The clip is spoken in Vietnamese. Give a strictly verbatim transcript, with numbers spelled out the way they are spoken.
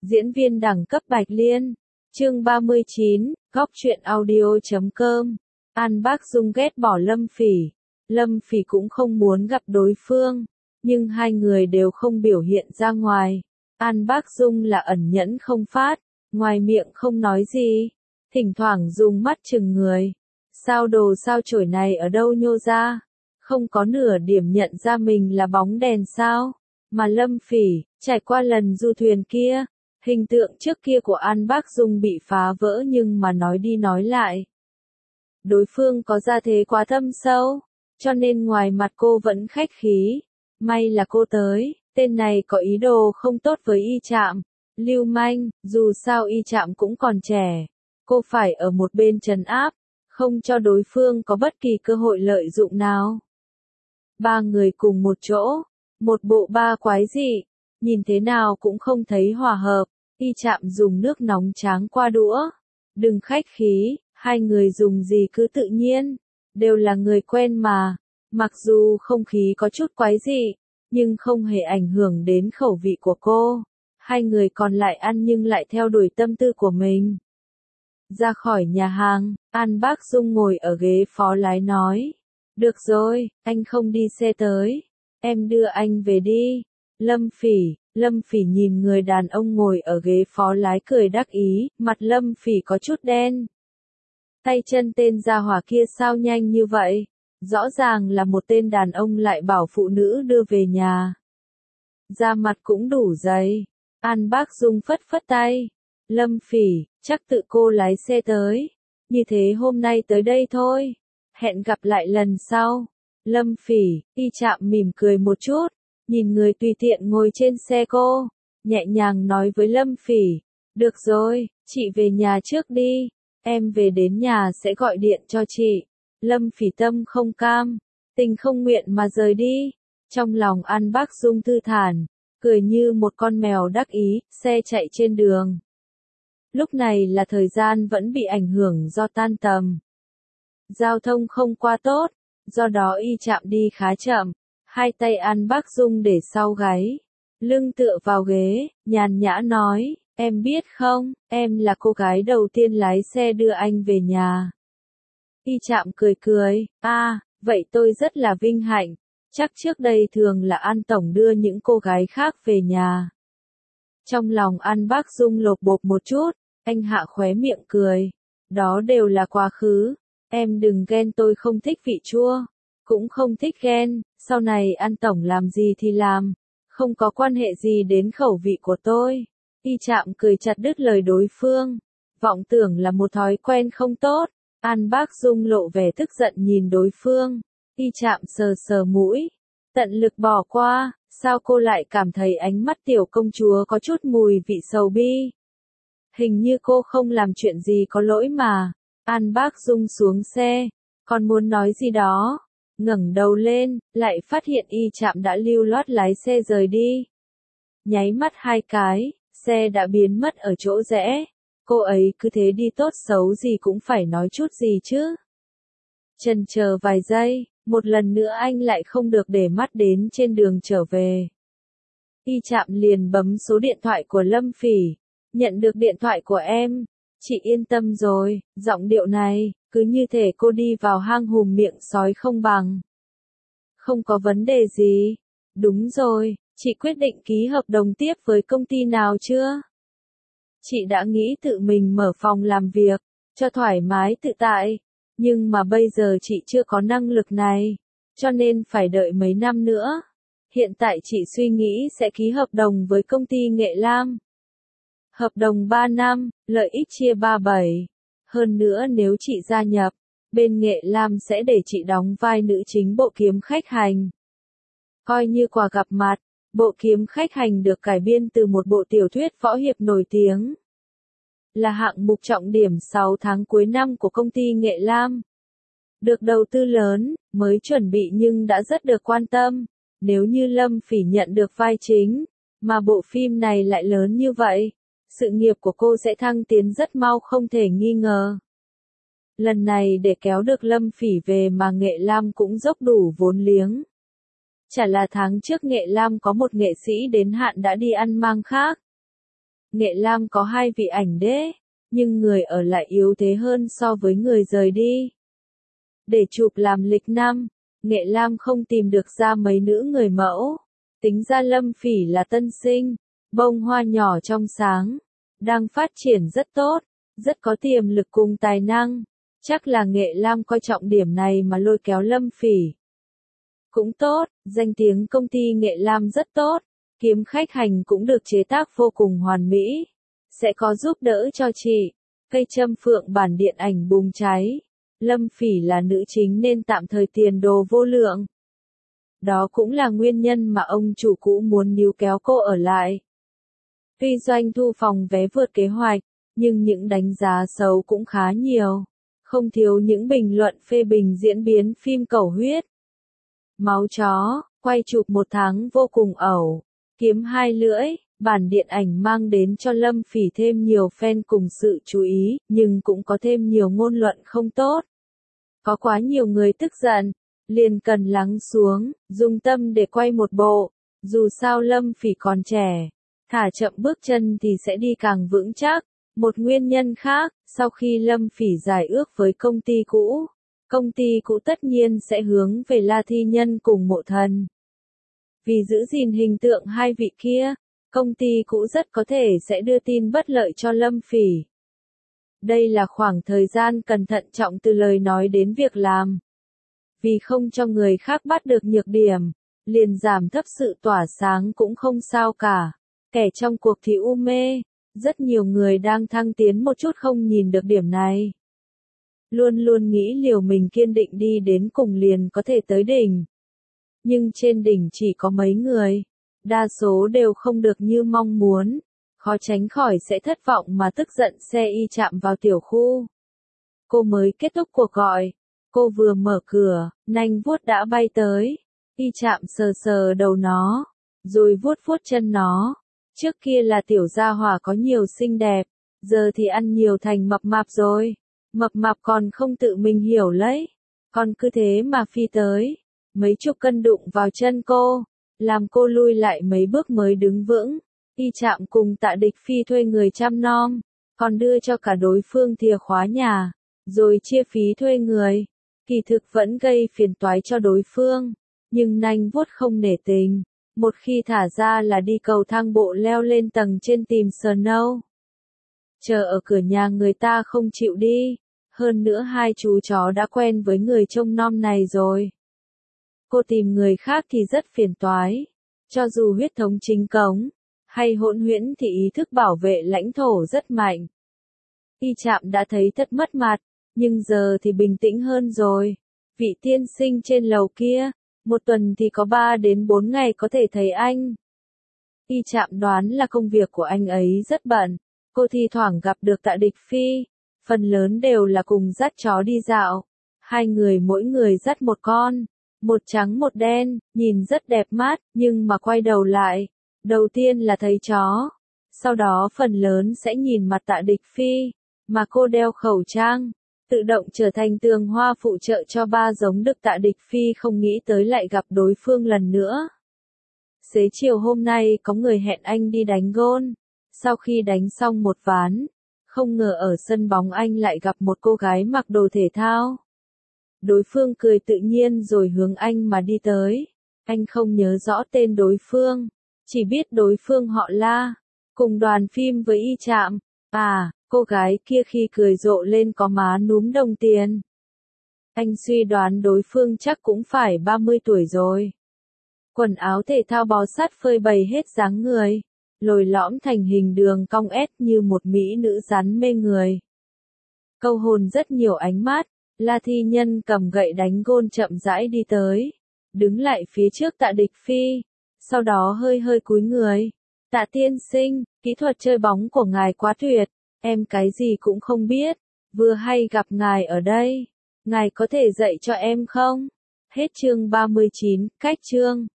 Diễn viên đẳng cấp Bạch Liên. Chương ba mươi chín, góc truyện audio chấm com. An Bác Dung ghét bỏ Lâm Phỉ. Lâm Phỉ cũng không muốn gặp đối phương, nhưng hai người đều không biểu hiện ra ngoài. An Bác Dung là ẩn nhẫn không phát, ngoài miệng không nói gì, thỉnh thoảng dùng mắt chừng người. Sao đồ sao chổi này ở đâu nhô ra? Không có nửa điểm nhận ra mình là bóng đèn sao? Mà Lâm Phỉ, trải qua lần du thuyền kia, hình tượng trước kia của An Bác Dung bị phá vỡ, nhưng mà nói đi nói lại, đối phương có gia thế quá thâm sâu, cho nên ngoài mặt cô vẫn khách khí. May là cô tới, tên này có ý đồ không tốt với Y Trạm, lưu manh, dù sao Y Trạm cũng còn trẻ, cô phải ở một bên trấn áp, không cho đối phương có bất kỳ cơ hội lợi dụng nào. Ba người cùng một chỗ, một bộ ba quái dị, nhìn thế nào cũng không thấy hòa hợp. Y Trạm dùng nước nóng tráng qua đũa. Đừng khách khí, hai người dùng gì cứ tự nhiên, đều là người quen mà. Mặc dù không khí có chút quái dị, nhưng không hề ảnh hưởng đến khẩu vị của cô. Hai người còn lại ăn nhưng lại theo đuổi tâm tư của mình. Ra khỏi nhà hàng, An Bác Dung ngồi ở ghế phó lái nói. Được rồi, anh không đi xe tới, em đưa anh về đi. Lâm Phỉ, Lâm Phỉ nhìn người đàn ông ngồi ở ghế phó lái cười đắc ý, mặt Lâm Phỉ có chút đen. Tay chân tên gia hỏa kia sao nhanh như vậy? Rõ ràng là một tên đàn ông lại bảo phụ nữ đưa về nhà. Da mặt cũng đủ dày. An Bác Dung phất phất tay. Lâm Phỉ, chắc tự cô lái xe tới. Như thế hôm nay tới đây thôi. Hẹn gặp lại lần sau. Lâm Phỉ, Y Trạm mỉm cười một chút, nhìn người tùy tiện ngồi trên xe cô, nhẹ nhàng nói với Lâm Phỉ. Được rồi, chị về nhà trước đi. Em về đến nhà sẽ gọi điện cho chị. Lâm Phỉ tâm không cam, tình không nguyện mà rời đi. Trong lòng An Bác Dung thư thản, cười như một con mèo đắc ý. Xe chạy trên đường. Lúc này là thời gian vẫn bị ảnh hưởng do tan tầm. Giao thông không quá tốt, do đó Y Trạm đi khá chậm. Hai tay An Bác Dung để sau gáy, lưng tựa vào ghế, nhàn nhã nói, em biết không, em là cô gái đầu tiên lái xe đưa anh về nhà. Y Trạm cười cười, a, à, vậy tôi rất là vinh hạnh, chắc trước đây thường là An Tổng đưa những cô gái khác về nhà. Trong lòng An Bác Dung lột bột một chút, anh hạ khóe miệng cười, đó đều là quá khứ, em đừng ghen, tôi không thích vị chua. Cũng không thích ghen, sau này An Tổng làm gì thì làm, không có quan hệ gì đến khẩu vị của tôi. Y Trạm cười chặt đứt lời đối phương, vọng tưởng là một thói quen không tốt. An Bác Dung lộ vẻ tức giận nhìn đối phương, Y Trạm sờ sờ mũi, tận lực bỏ qua, sao cô lại cảm thấy ánh mắt tiểu công chúa có chút mùi vị sầu bi. Hình như cô không làm chuyện gì có lỗi mà. An Bác Dung xuống xe, còn muốn nói gì đó. Ngẩng đầu lên, lại phát hiện Y Trạm đã lưu loát lái xe rời đi. Nháy mắt hai cái, xe đã biến mất ở chỗ rẽ. Cô ấy cứ thế đi, tốt xấu gì cũng phải nói chút gì chứ. Chần chờ vài giây, một lần nữa anh lại không được để mắt đến trên đường trở về. Y Trạm liền bấm số điện thoại của Lâm Phỉ. Nhận được điện thoại của em, chị yên tâm rồi, giọng điệu này, cứ như thể cô đi vào hang hùm miệng sói không bằng. Không có vấn đề gì. Đúng rồi, chị quyết định ký hợp đồng tiếp với công ty nào chưa? Chị đã nghĩ tự mình mở phòng làm việc, cho thoải mái tự tại, nhưng mà bây giờ chị chưa có năng lực này, cho nên phải đợi mấy năm nữa. Hiện tại chị suy nghĩ sẽ ký hợp đồng với công ty Nghệ Lam. Hợp đồng ba năm, lợi ích chia ba bảy. Hơn nữa nếu chị gia nhập, bên Nghệ Lam sẽ để chị đóng vai nữ chính bộ Kiếm Khách Hành. Coi như quà gặp mặt, bộ Kiếm Khách Hành được cải biên từ một bộ tiểu thuyết võ hiệp nổi tiếng. Là hạng mục trọng điểm sáu tháng cuối năm của công ty Nghệ Lam. Được đầu tư lớn, mới chuẩn bị nhưng đã rất được quan tâm. Nếu như Lâm Phỉ nhận được vai chính, mà bộ phim này lại lớn như vậy, sự nghiệp của cô sẽ thăng tiến rất mau không thể nghi ngờ. Lần này để kéo được Lâm Phỉ về mà Nghệ Lam cũng dốc đủ vốn liếng. Chả là tháng trước Nghệ Lam có một nghệ sĩ đến hạn đã đi ăn mang khác. Nghệ Lam có hai vị ảnh đế, nhưng người ở lại yếu thế hơn so với người rời đi. Để chụp làm lịch năm, Nghệ Lam không tìm được ra mấy nữ người mẫu. Tính ra Lâm Phỉ là tân sinh, bông hoa nhỏ trong sáng, đang phát triển rất tốt, rất có tiềm lực cùng tài năng. Chắc là Nghệ Lam coi trọng điểm này mà lôi kéo Lâm Phỉ. Cũng tốt, danh tiếng công ty Nghệ Lam rất tốt, kiếm khách hành cũng được chế tác vô cùng hoàn mỹ. Sẽ có giúp đỡ cho chị. Cây châm phượng bản điện ảnh bùng cháy. Lâm Phỉ là nữ chính nên tạm thời tiền đồ vô lượng. Đó cũng là nguyên nhân mà ông chủ cũ muốn níu kéo cô ở lại. Tuy doanh thu phòng vé vượt kế hoạch, nhưng những đánh giá xấu cũng khá nhiều. Không thiếu những bình luận phê bình diễn biến phim cầu huyết. Máu chó, quay chụp một tháng vô cùng ẩu. Kiếm hai lưỡi, bản điện ảnh mang đến cho Lâm Phỉ thêm nhiều fan cùng sự chú ý, nhưng cũng có thêm nhiều ngôn luận không tốt. Có quá nhiều người tức giận, liền cần lắng xuống, dùng tâm để quay một bộ. Dù sao Lâm Phỉ còn trẻ, thả chậm bước chân thì sẽ đi càng vững chắc. Một nguyên nhân khác, sau khi Lâm Phỉ giải ước với công ty cũ, công ty cũ tất nhiên sẽ hướng về La Thi Nhân cùng Mộ Thần. Vì giữ gìn hình tượng hai vị kia, công ty cũ rất có thể sẽ đưa tin bất lợi cho Lâm Phỉ. Đây là khoảng thời gian cần thận trọng từ lời nói đến việc làm. Vì không cho người khác bắt được nhược điểm, liền giảm thấp sự tỏa sáng cũng không sao cả. Kẻ trong cuộc thì u mê, rất nhiều người đang thăng tiến một chút không nhìn được điểm này. Luôn luôn nghĩ liều mình kiên định đi đến cùng liền có thể tới đỉnh. Nhưng trên đỉnh chỉ có mấy người, đa số đều không được như mong muốn, khó tránh khỏi sẽ thất vọng mà tức giận xe y chạm vào tiểu khu. Cô mới kết thúc cuộc gọi, cô vừa mở cửa, nanh vuốt đã bay tới, y chạm sờ sờ đầu nó, rồi vuốt vuốt chân nó. Trước kia là tiểu gia hỏa có nhiều xinh đẹp, giờ thì ăn nhiều thành mập mạp rồi. Mập mạp còn không tự mình hiểu lấy, còn cứ thế mà phi tới. Mấy chục cân đụng vào chân cô, làm cô lui lại mấy bước mới đứng vững. Y chạm cùng Tạ Địch Phi thuê người chăm nom, còn đưa cho cả đối phương thìa khóa nhà, rồi chia phí thuê người. Kỳ thực vẫn gây phiền toái cho đối phương, nhưng nanh vuốt không nể tình. Một khi thả ra là đi cầu thang bộ leo lên tầng trên tìm Snow. Chờ ở cửa nhà người ta không chịu đi. Hơn nữa hai chú chó đã quen với người trông nom này rồi. Cô tìm người khác thì rất phiền toái. Cho dù huyết thống chính cống, hay hỗn huyễn thì ý thức bảo vệ lãnh thổ rất mạnh. Y chạm đã thấy thật mất mặt, nhưng giờ thì bình tĩnh hơn rồi. Vị tiên sinh trên lầu kia, một tuần thì có ba đến bốn ngày có thể thấy anh. Y chạm đoán là công việc của anh ấy rất bận. Cô thi thoảng gặp được Tạ Địch Phi. Phần lớn đều là cùng dắt chó đi dạo. Hai người mỗi người dắt một con. Một trắng một đen, nhìn rất đẹp mắt, nhưng mà quay đầu lại. Đầu tiên là thấy chó. Sau đó phần lớn sẽ nhìn mặt Tạ Địch Phi. Mà cô đeo khẩu trang. Tự động trở thành tường hoa phụ trợ cho ba giống được Tạ Địch Phi không nghĩ tới lại gặp đối phương lần nữa. Xế chiều hôm nay có người hẹn anh đi đánh gôn. Sau khi đánh xong một ván, không ngờ ở sân bóng anh lại gặp một cô gái mặc đồ thể thao. Đối phương cười tự nhiên rồi hướng anh mà đi tới. Anh không nhớ rõ tên đối phương, chỉ biết đối phương họ La, cùng đoàn phim với Y Chạm. À, cô gái kia khi cười rộ lên có má núm đồng tiền. Anh suy đoán đối phương chắc cũng phải ba mươi tuổi rồi. Quần áo thể thao bó sát phơi bày hết dáng người, lồi lõm thành hình đường cong ép như một mỹ nữ rắn mê người. Câu hồn rất nhiều ánh mắt, La Thi Nhân cầm gậy đánh gôn chậm rãi đi tới, đứng lại phía trước Tạ Địch Phi, sau đó hơi hơi cúi người. Tạ tiên sinh, kỹ thuật chơi bóng của ngài quá tuyệt, em cái gì cũng không biết, vừa hay gặp ngài ở đây, ngài có thể dạy cho em không? Hết chương ba mươi chín, cách chương.